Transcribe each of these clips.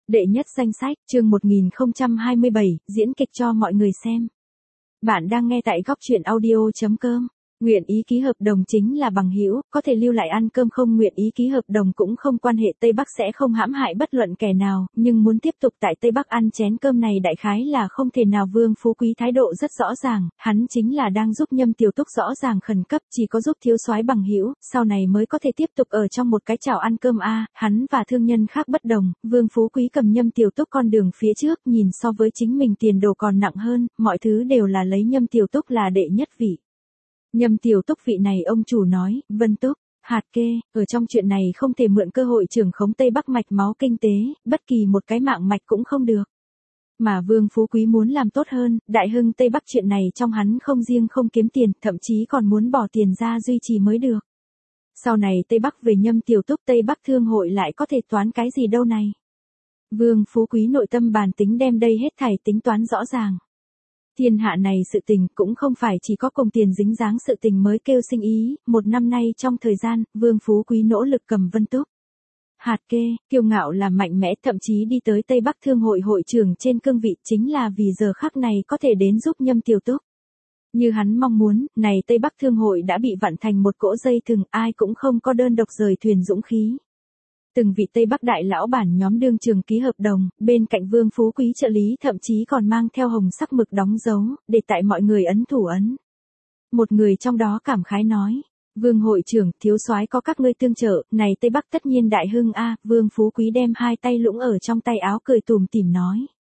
Đệ nhất danh sách, chương 1027, diễn kịch cho mọi người xem. Bạn đang nghe tại góc truyện audio.com. Nguyện ý ký hợp đồng chính là bằng hữu, có thể lưu lại ăn cơm, không nguyện ý ký hợp đồng cũng không quan hệ. Tây Bắc sẽ không hãm hại bất luận kẻ nào, nhưng muốn tiếp tục tại Tây Bắc ăn chén cơm này đại khái là không thể nào. Vương Phú Quý thái độ rất rõ ràng, hắn chính là đang giúp Nhâm Tiểu Túc rõ ràng khẩn cấp, chỉ có giúp thiếu soái bằng hữu, sau này mới có thể tiếp tục ở trong một cái chảo ăn cơm a. Hắn và thương nhân khác bất đồng, Vương Phú Quý cầm Nhâm Tiểu Túc con đường phía trước, nhìn so với chính mình tiền đồ còn nặng hơn, mọi thứ đều là lấy Nhâm Tiểu Túc là đệ nhất vị. Nhâm Tiểu Túc vị này ông chủ nói, Vân Túc, hạt kê, ở trong chuyện này không thể mượn cơ hội trưởng khống Tây Bắc mạch máu kinh tế, bất kỳ một cái mạng mạch cũng không được. Mà Vương Phú Quý muốn làm tốt hơn, đại hưng Tây Bắc chuyện này trong hắn không riêng không kiếm tiền, thậm chí còn muốn bỏ tiền ra duy trì mới được. Sau này Tây Bắc về Nhâm Tiểu Túc, Tây Bắc thương hội lại có thể toán cái gì đâu này. Vương Phú Quý nội tâm bàn tính đem đây hết thảy tính toán rõ ràng. Thiên hạ này sự tình cũng không phải chỉ có cùng tiền dính dáng sự tình mới kêu sinh ý, một năm nay trong thời gian, Vương Phú Quý nỗ lực cầm Vân Túc. Hạt kê, kiêu ngạo là mạnh mẽ, thậm chí đi tới Tây Bắc Thương hội hội trưởng trên cương vị chính là vì giờ khắc này có thể đến giúp Nhâm Tiểu Túc. Như hắn mong muốn, này Tây Bắc Thương hội đã bị vặn thành một cỗ dây thừng, ai cũng không có đơn độc rời thuyền dũng khí. Từng vị Tây Bắc đại lão bản nhóm đương trường ký hợp đồng, bên cạnh Vương Phú Quý trợ lý thậm chí còn mang theo hồng sắc mực đóng dấu, để tại mọi người ấn thủ ấn. Một người trong đó cảm khái nói, Vương hội trưởng, thiếu soái có các ngươi tương trợ, này Tây Bắc tất nhiên đại hưng a. Vương Phú Quý đem hai tay lũng ở trong tay áo cười tủm tỉm nói.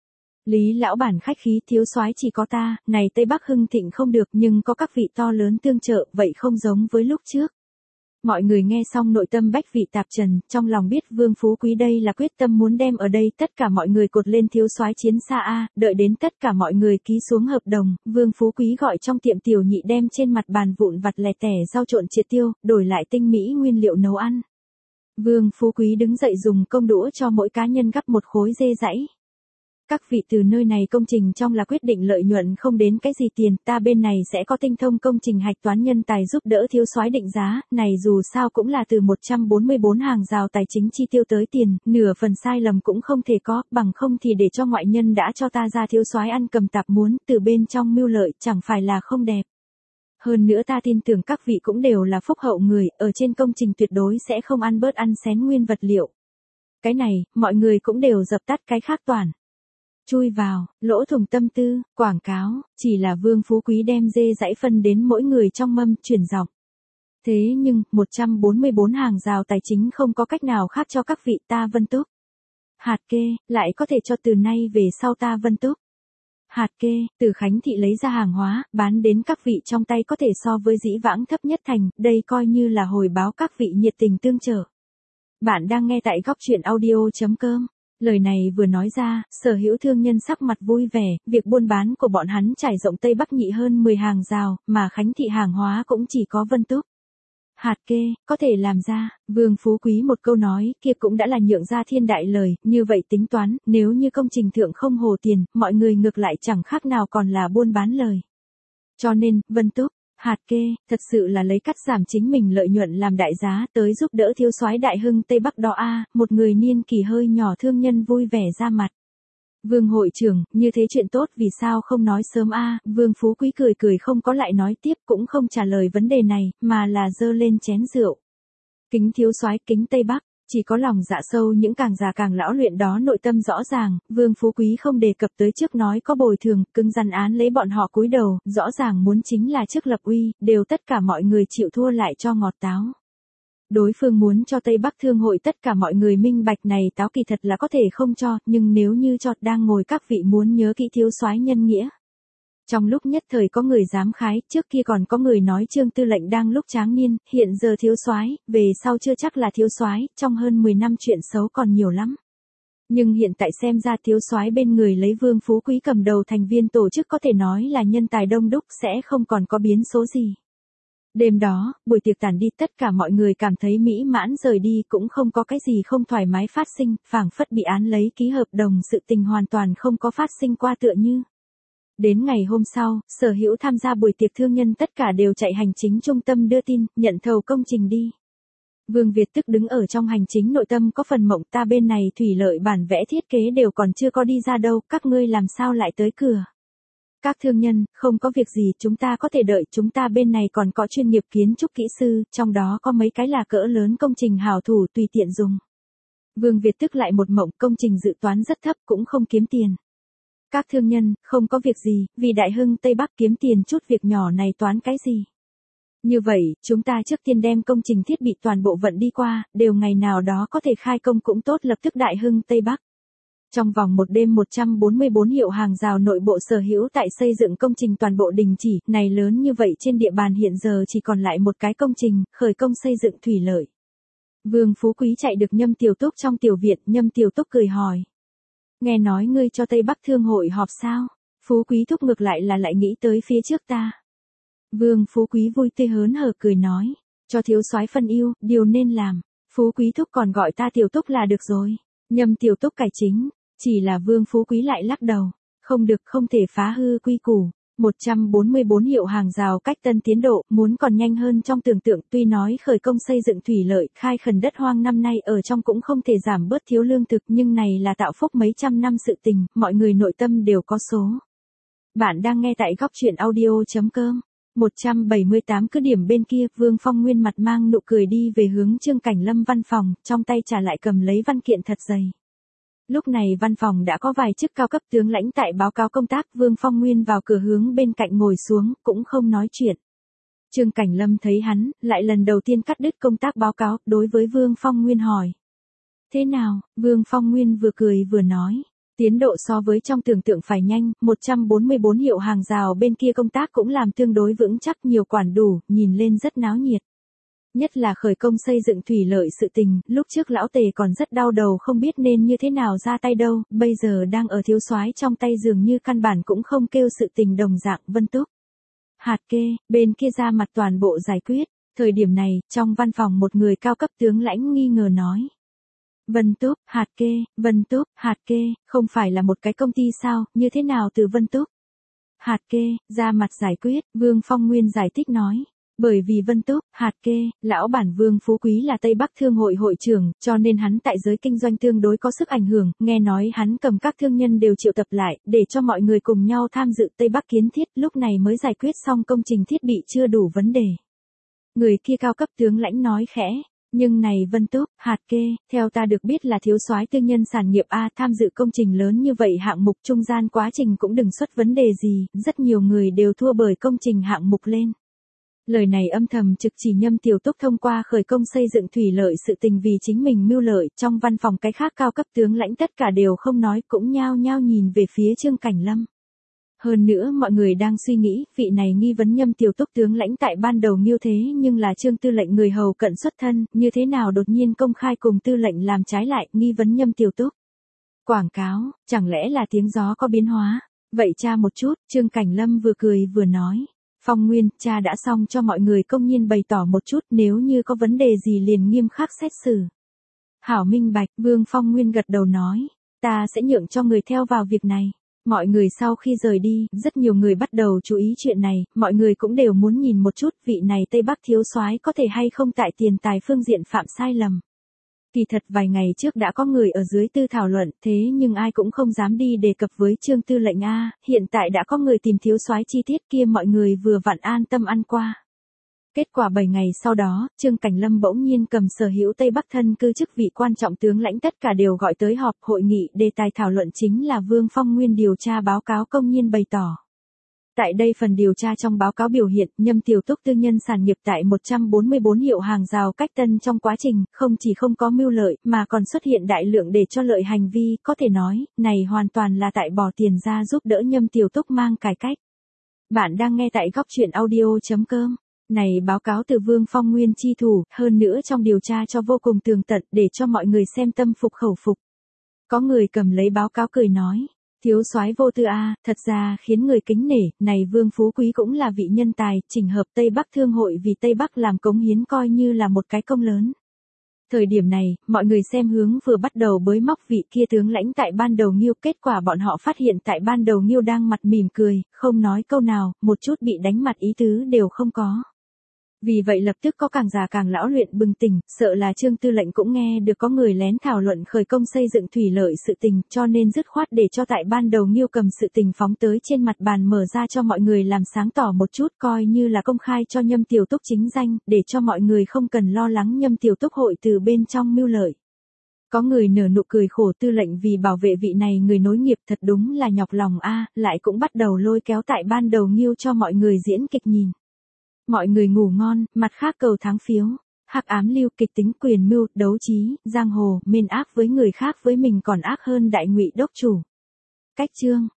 Lý lão bản khách khí, thiếu soái chỉ có ta, này Tây Bắc hưng thịnh không được nhưng có các vị to lớn tương trợ, vậy không giống với lúc trước. Mọi người nghe xong nội tâm bách vị tạp trần, trong lòng biết Vương Phú Quý đây là quyết tâm muốn đem ở đây tất cả mọi người cột lên thiếu soái chiến xa a. Đợi đến tất cả mọi người ký xuống hợp đồng, Vương Phú Quý gọi trong tiệm tiểu nhị đem trên mặt bàn vụn vặt lẻ tẻ rau trộn triệt tiêu, đổi lại tinh mỹ nguyên liệu nấu ăn. Vương Phú Quý đứng dậy dùng công đũa cho mỗi cá nhân gắp một khối dê dãy. Các vị, từ nơi này công trình trong là quyết định lợi nhuận không đến cái gì tiền, ta bên này sẽ có tinh thông công trình hạch toán nhân tài giúp đỡ thiếu soái định giá, này dù sao cũng là từ 144 hàng rào tài chính chi tiêu tới tiền, nửa phần sai lầm cũng không thể có, bằng không thì để cho ngoại nhân đã cho ta ra thiếu soái ăn cầm tạp muốn, từ bên trong mưu lợi, chẳng phải là không đẹp. Hơn nữa ta tin tưởng các vị cũng đều là phúc hậu người, ở trên công trình tuyệt đối sẽ không ăn bớt ăn xén nguyên vật liệu. Cái này, mọi người cũng đều dập tắt cái khác toàn. Chui vào, lỗ thủng tâm tư, quảng cáo, chỉ là Vương Phú Quý đem dê dãy phân đến mỗi người trong mâm, truyền giọng. Thế nhưng, 144 hàng rào tài chính không có cách nào khác cho các vị, ta Vân Túc. Hạt kê, lại có thể cho từ nay về sau ta Vân Túc. Hạt kê, từ Khánh Thị lấy ra hàng hóa, bán đến các vị trong tay có thể so với dĩ vãng thấp nhất thành, đây coi như là hồi báo các vị nhiệt tình tương trợ. Bạn đang nghe tại góc truyện audio.com. Lời này vừa nói ra, sở hữu thương nhân sắc mặt vui vẻ, việc buôn bán của bọn hắn trải rộng Tây Bắc nhị hơn 10 hàng rào, mà Khánh Thị hàng hóa cũng chỉ có Vân Túc. Hạt kê, có thể làm ra, Vương Phú Quý một câu nói, kia cũng đã là nhượng ra thiên đại lời, như vậy tính toán, nếu như công trình thượng không hồ tiền, mọi người ngược lại chẳng khác nào còn là buôn bán lời. Cho nên, Vân Túc, hạt kê, thật sự là lấy cắt giảm chính mình lợi nhuận làm đại giá tới giúp đỡ thiếu soái đại hưng Tây Bắc đó a. Một người niên kỳ hơi nhỏ thương nhân vui vẻ ra mặt. Vương hội trưởng, như thế chuyện tốt vì sao không nói sớm a. Vương Phú Quý cười cười không có lại nói tiếp, cũng không trả lời vấn đề này, mà là giơ lên chén rượu. Kính thiếu soái, kính Tây Bắc. Chỉ có lòng dạ sâu những càng già càng lão luyện đó nội tâm rõ ràng, Vương Phú Quý không đề cập tới trước nói có bồi thường, cứng rắn án lấy bọn họ cúi đầu, rõ ràng muốn chính là trước lập uy, đều tất cả mọi người chịu thua lại cho ngọt táo. Đối phương muốn cho Tây Bắc Thương hội tất cả mọi người minh bạch này táo kỳ thật là có thể không cho, nhưng nếu như cho đang ngồi các vị muốn nhớ kỹ thiếu soái nhân nghĩa. Trong lúc nhất thời có người dám khái, trước kia còn có người nói Trương tư lệnh đang lúc tráng niên, hiện giờ thiếu soái, về sau chưa chắc là thiếu soái, trong hơn 10 năm chuyện xấu còn nhiều lắm. Nhưng hiện tại xem ra thiếu soái bên người lấy Vương Phú Quý cầm đầu thành viên tổ chức có thể nói là nhân tài đông đúc, sẽ không còn có biến số gì. Đêm đó, buổi tiệc tàn đi, tất cả mọi người cảm thấy mỹ mãn rời đi, cũng không có cái gì không thoải mái phát sinh, phảng phất bị án lấy ký hợp đồng, sự tình hoàn toàn không có phát sinh qua tựa như. Đến ngày hôm sau, sở hữu tham gia buổi tiệc thương nhân tất cả đều chạy hành chính trung tâm đưa tin, nhận thầu công trình đi. Vương Việt tức đứng ở trong hành chính nội tâm có phần mộng, ta bên này thủy lợi bản vẽ thiết kế đều còn chưa có đi ra đâu, các ngươi làm sao lại tới cửa. Các thương nhân, không có việc gì, chúng ta có thể đợi, chúng ta bên này còn có chuyên nghiệp kiến trúc kỹ sư, trong đó có mấy cái là cỡ lớn công trình hảo thủ tùy tiện dùng. Vương Việt tức lại một mộng, công trình dự toán rất thấp cũng không kiếm tiền. Các thương nhân, không có việc gì, vì Đại Hưng Tây Bắc kiếm tiền chút việc nhỏ này toán cái gì. Như vậy, chúng ta trước tiên đem công trình thiết bị toàn bộ vận đi qua, đều ngày nào đó có thể khai công cũng tốt, lập tức Đại Hưng Tây Bắc. Trong vòng một đêm 144 hiệu hàng rào nội bộ sở hữu tại xây dựng công trình toàn bộ đình chỉ, này lớn như vậy trên địa bàn hiện giờ chỉ còn lại một cái công trình, khởi công xây dựng thủy lợi. Vương Phú Quý chạy được Nhâm Tiểu Túc trong tiểu viện, Nhâm Tiểu Túc cười hỏi. Nghe nói ngươi cho Tây Bắc Thương hội họp sao? Phú Quý thúc ngược lại là lại nghĩ tới phía trước ta. Vương Phú Quý vui tươi hớn hở cười nói. Cho thiếu soái phân ưu, điều nên làm. Phú Quý thúc còn gọi ta Tiểu Túc là được rồi. Nhâm Tiểu Túc cải chính. Chỉ là Vương Phú Quý lại lắc đầu. Không được, không thể phá hư quy củ. 144 hiệu hàng rào cách tân tiến độ, muốn còn nhanh hơn trong tưởng tượng, tuy nói khởi công xây dựng thủy lợi, khai khẩn đất hoang năm nay ở trong cũng không thể giảm bớt thiếu lương thực, nhưng này là tạo phúc mấy trăm năm sự tình, mọi người nội tâm đều có số. Bạn đang nghe tại góc truyện audio.com. 178 cứ điểm bên kia, Vương Phong Nguyên mặt mang nụ cười đi về hướng Trương Cảnh Lâm văn phòng, trong tay trả lại cầm lấy văn kiện thật dày. Lúc này văn phòng đã có vài chức cao cấp tướng lãnh tại báo cáo công tác, Vương Phong Nguyên vào cửa hướng bên cạnh ngồi xuống, cũng không nói chuyện. Trương Cảnh Lâm thấy hắn, lại lần đầu tiên cắt đứt công tác báo cáo, đối với Vương Phong Nguyên hỏi. Thế nào? Vương Phong Nguyên vừa cười vừa nói. Tiến độ so với trong tưởng tượng phải nhanh, 144 hiệu hàng rào bên kia công tác cũng làm tương đối vững chắc, nhiều quản đủ, nhìn lên rất náo nhiệt. Nhất là khởi công xây dựng thủy lợi sự tình, lúc trước lão Tề còn rất đau đầu không biết nên như thế nào ra tay đâu, bây giờ đang ở thiếu soái trong tay dường như căn bản cũng không kêu sự tình đồng dạng. Vân Túc. Hạt kê, bên kia ra mặt toàn bộ giải quyết. Thời điểm này, trong văn phòng một người cao cấp tướng lãnh nghi ngờ nói. Vân Túc, Vân Túc, Hạt kê, không phải là một cái công ty sao, như thế nào từ Vân Túc? Hạt kê, ra mặt giải quyết, Vương Phong Nguyên giải thích nói. Bởi vì Vân Túc, Hạt kê, lão bản Vương Phú Quý là Tây Bắc Thương hội hội trưởng, cho nên hắn tại giới kinh doanh tương đối có sức ảnh hưởng, nghe nói hắn cầm các thương nhân đều triệu tập lại, để cho mọi người cùng nhau tham dự Tây Bắc kiến thiết, lúc này mới giải quyết xong công trình thiết bị chưa đủ vấn đề. Người kia cao cấp tướng lãnh nói khẽ. Nhưng này Vân Túc, Hạt kê, theo ta được biết là thiếu soái tư nhân sản nghiệp A, tham dự công trình lớn như vậy hạng mục trung gian quá trình cũng đừng xuất vấn đề gì, rất nhiều người đều thua bởi công trình hạng mục lên. Lời này âm thầm trực chỉ Nhâm Tiểu Túc thông qua khởi công xây dựng thủy lợi sự tình vì chính mình mưu lợi, trong văn phòng cái khác cao cấp tướng lãnh tất cả đều không nói, cũng nhao nhao nhìn về phía Trương Cảnh Lâm. Hơn nữa mọi người đang suy nghĩ, vị này nghi vấn Nhâm Tiểu Túc tướng lãnh tại ban đầu nghiêu thế nhưng là Trương tư lệnh người hầu cận xuất thân, như thế nào đột nhiên công khai cùng tư lệnh làm trái lại, nghi vấn Nhâm Tiểu Túc. Quảng cáo, chẳng lẽ là tiếng gió có biến hóa? Vậy tra một chút, Trương Cảnh Lâm vừa cười vừa nói. Phong Nguyên, cha đã xong cho mọi người công nhiên bày tỏ một chút, nếu như có vấn đề gì liền nghiêm khắc xét xử. Hảo minh bạch, Vương Phong Nguyên gật đầu nói, ta sẽ nhượng cho người theo vào việc này. Mọi người sau khi rời đi, rất nhiều người bắt đầu chú ý chuyện này, mọi người cũng đều muốn nhìn một chút vị này Tây Bắc thiếu soái có thể hay không tại tiền tài phương diện phạm sai lầm. Kỳ thật vài ngày trước đã có người ở dưới tư thảo luận, thế nhưng ai cũng không dám đi đề cập với Trương tư lệnh A, hiện tại đã có người tìm thiếu soái chi tiết kia, mọi người vừa vặn an tâm ăn qua. Kết quả 7 ngày sau đó, Trương Cảnh Lâm bỗng nhiên cầm sở hữu Tây Bắc thân cư chức vị quan trọng tướng lãnh tất cả đều gọi tới họp hội nghị, đề tài thảo luận chính là Vương Phong Nguyên điều tra báo cáo công nhiên bày tỏ. Tại đây phần điều tra trong báo cáo biểu hiện, Nhâm Tiểu Túc tư nhân sản nghiệp tại 144 hiệu hàng rào cách tân trong quá trình, không chỉ không có mưu lợi, mà còn xuất hiện đại lượng để cho lợi hành vi, có thể nói, này hoàn toàn là tại bỏ tiền ra giúp đỡ Nhâm Tiểu Túc mang cải cách. Bạn đang nghe tại góc truyện audio.com. Này báo cáo từ Vương Phong Nguyên chi thủ, hơn nữa trong điều tra cho vô cùng tường tận để cho mọi người xem tâm phục khẩu phục. Có người cầm lấy báo cáo cười nói. Thiếu soái vô tư A, thật ra khiến người kính nể, này Vương Phú Quý cũng là vị nhân tài, chỉnh hợp Tây Bắc Thương hội vì Tây Bắc làm cống hiến coi như là một cái công lớn. Thời điểm này, mọi người xem hướng vừa bắt đầu bới móc vị kia tướng lãnh tại ban đầu nghiêu, kết quả bọn họ phát hiện tại ban đầu nghiêu đang mặt mỉm cười, không nói câu nào, một chút bị đánh mặt ý tứ đều không có. Vì vậy lập tức có càng già càng lão luyện bừng tỉnh, sợ là Trương Tư lệnh cũng nghe được có người lén thảo luận khởi công xây dựng thủy lợi sự tình, cho nên dứt khoát để cho tại ban đầu Nghiêu cầm sự tình phóng tới trên mặt bàn mở ra cho mọi người làm sáng tỏ một chút, coi như là công khai cho Nhâm Tiểu Túc chính danh, để cho mọi người không cần lo lắng Nhâm Tiểu Túc hội từ bên trong mưu lợi. Có người nở nụ cười khổ, Tư lệnh vì bảo vệ vị này người nối nghiệp thật đúng là nhọc lòng a, lại cũng bắt đầu lôi kéo tại ban đầu Nghiêu cho mọi người diễn kịch nhìn. Mọi người ngủ ngon, mặt khác cầu tháng phiếu. Hắc ám lưu, kịch tính, quyền mưu, đấu trí, giang hồ, mên ác với người khác với mình còn ác hơn đại ngụy đốc chủ. Cách chương